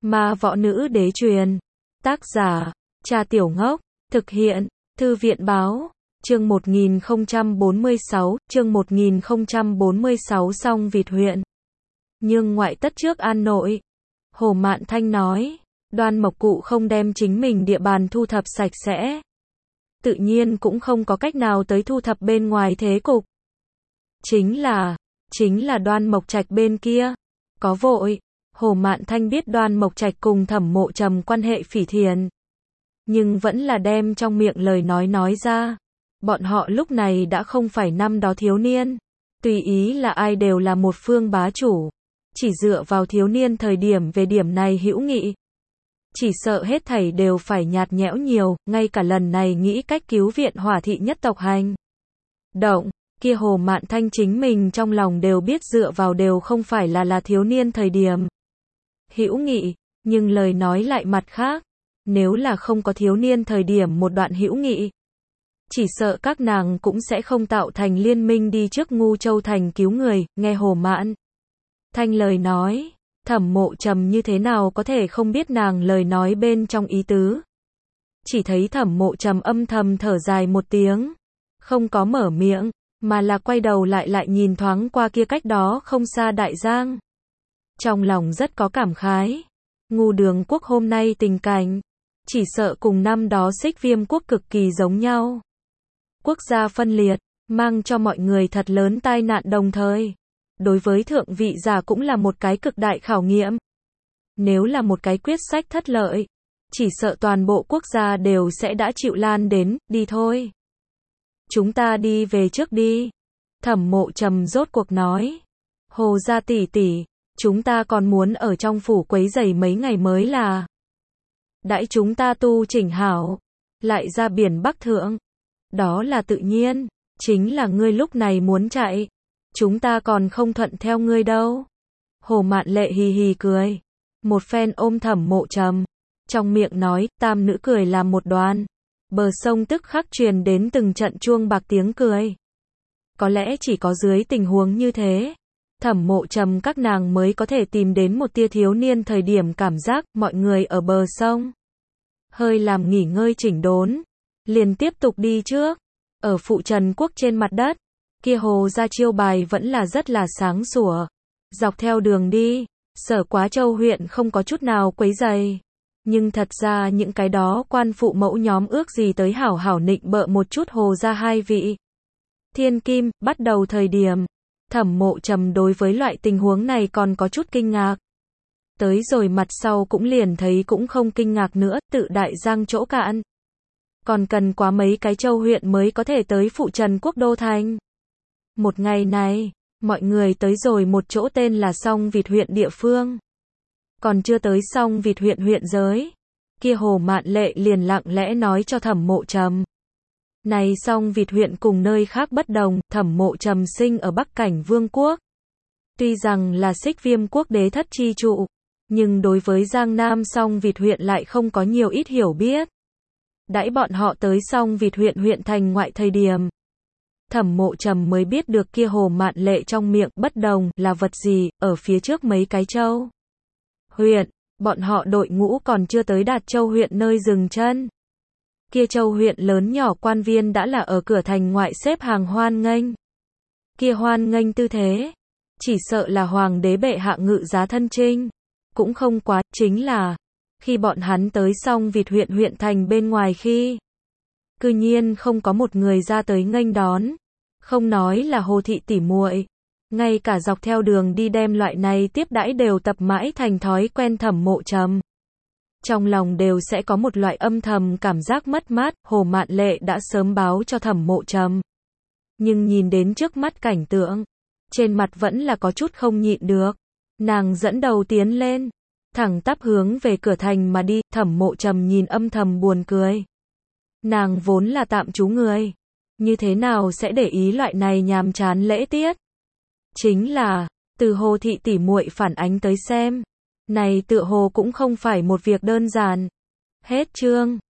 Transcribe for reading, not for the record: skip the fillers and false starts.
Ma võ nữ đế truyền. Tác giả, Cha Tiểu Ngốc. Thực hiện, Thư viện báo. Chương 1046, chương 1046 Song Vịt huyện. Nhưng ngoại tất trước an nội. Hồ Mạn Thanh nói, Đoan Mộc Cụ không đem chính mình địa bàn thu thập sạch sẽ. Tự nhiên cũng không có cách nào tới thu thập bên ngoài thế cục. Chính là Đoan Mộc Trạch bên kia. Có vội. Hồ Mạn Thanh biết Đoan Mộc Trạch cùng Thẩm Mộ Trầm quan hệ phỉ thiện. Nhưng vẫn là đem trong miệng lời nói ra. Bọn họ lúc này đã không phải năm đó thiếu niên. Tùy ý là ai đều là một phương bá chủ. Chỉ dựa vào thiếu niên thời điểm về điểm này hữu nghị. Chỉ sợ hết thảy đều phải nhạt nhẽo nhiều, ngay cả lần này nghĩ cách cứu viện Hỏa thị nhất tộc hành động, kia Hồ Mạn Thanh chính mình trong lòng đều biết dựa vào đều không phải là thiếu niên thời điểm hữu nghị, nhưng lời nói lại mặt khác, nếu là không có thiếu niên thời điểm một đoạn hữu nghị, chỉ sợ các nàng cũng sẽ không tạo thành liên minh đi trước Ngu Châu thành cứu người. Nghe Hồ Mạn Thanh lời nói, Thẩm Mộ Trầm như thế nào có thể không biết nàng lời nói bên trong ý tứ. Chỉ thấy Thẩm Mộ Trầm âm thầm thở dài một tiếng, không có mở miệng, mà là quay đầu lại nhìn thoáng qua kia cách đó không xa đại giang. Trong lòng rất có cảm khái. Ngu Đường quốc hôm nay tình cảnh, chỉ sợ cùng năm đó Xích Viêm quốc cực kỳ giống nhau. Quốc gia phân liệt, mang cho mọi người thật lớn tai nạn đồng thời. Đối với thượng vị giả cũng là một cái cực đại khảo nghiệm. Nếu là một cái quyết sách thất lợi, chỉ sợ toàn bộ quốc gia đều sẽ đã chịu lan đến. Đi thôi. Chúng ta đi về trước đi. Thẩm Mộ Trầm rốt cuộc nói. Hồ gia tỷ tỷ, chúng ta còn muốn ở trong phủ quấy rầy mấy ngày mới là. Đãi chúng ta tu chỉnh hảo, lại ra biển Bắc thượng. Đó là tự nhiên, chính là ngươi lúc này muốn chạy. Chúng ta còn không thuận theo ngươi đâu. Hồ Mạn Lệ hì hì cười. Một phen ôm Thẩm Mộ Trầm. Trong miệng nói, tam nữ cười làm một đoàn. Bờ sông tức khắc truyền đến từng trận chuông bạc tiếng cười. Có lẽ chỉ có dưới tình huống như thế, Thẩm Mộ Trầm các nàng mới có thể tìm đến một tia thiếu niên thời điểm cảm giác. Mọi người ở bờ sông hơi làm nghỉ ngơi chỉnh đốn, liền tiếp tục đi trước. Ở Phụ Trần quốc trên mặt đất, kia Hồ gia chiêu bài vẫn là rất là sáng sủa. Dọc theo đường đi, Sở Quá Châu huyện không có chút nào quấy rầy. Nhưng thật ra những cái đó quan phụ mẫu nhóm ước gì tới hảo hảo nịnh bợ một chút Hồ gia hai vị thiên kim. Bắt đầu thời điểm, Thẩm Mộ Trầm đối với loại tình huống này còn có chút kinh ngạc. Tới rồi mặt sau cũng liền thấy cũng không kinh ngạc nữa, tự đại giang chỗ cạn. Còn cần quá mấy cái châu huyện mới có thể tới Phụ Trần quốc đô thành. Một ngày này, mọi người tới rồi một chỗ tên là Song Vịt huyện địa phương. Còn chưa tới Song Vịt huyện huyện giới, kia Hồ Mạn Lệ liền lặng lẽ nói cho Thẩm Mộ Trầm. Này Song Vịt huyện cùng nơi khác bất đồng, Thẩm Mộ Trầm sinh ở Bắc Cảnh Vương quốc. Tuy rằng là Xích Viêm quốc đế thất chi trụ, nhưng đối với Giang Nam Song Vịt huyện lại không có nhiều ít hiểu biết. Đãi bọn họ tới Song Vịt huyện huyện thành ngoại thời điểm, Thẩm Mộ Trầm mới biết được kia Hồ Mạn Lệ trong miệng bất đồng là vật gì. Ở phía trước mấy cái châu huyện, bọn họ đội ngũ còn chưa tới Đạt Châu huyện nơi dừng chân. Kia châu huyện lớn nhỏ quan viên đã là ở cửa thành ngoại xếp hàng hoan nghênh. Kia hoan nghênh tư thế, chỉ sợ là hoàng đế bệ hạ ngự giá thân chinh. Cũng không quá, chính là khi bọn hắn tới Song Vịt huyện huyện thành bên ngoài khi, cư nhiên không có một người ra tới nghênh đón. Không nói là Hồ thị tỉ muội, ngay cả dọc theo đường đi đem loại này tiếp đãi đều tập mãi thành thói quen. Thẩm Mộ Trầm trong lòng đều sẽ có một loại âm thầm cảm giác mất mát. Hồ Mạn Lệ đã sớm báo cho Thẩm Mộ Trầm, nhưng nhìn đến trước mắt cảnh tượng, trên mặt vẫn là có chút không nhịn được. Nàng dẫn đầu tiến lên, thẳng tắp hướng về cửa thành mà đi. Thẩm Mộ Trầm nhìn âm thầm buồn cười. Nàng vốn là tạm trú người, như thế nào sẽ để ý loại này nhàm chán lễ tiết. Chính là, từ Hồ thị tỉ muội phản ánh tới xem, này tựa hồ cũng không phải một việc đơn giản. Hết chương.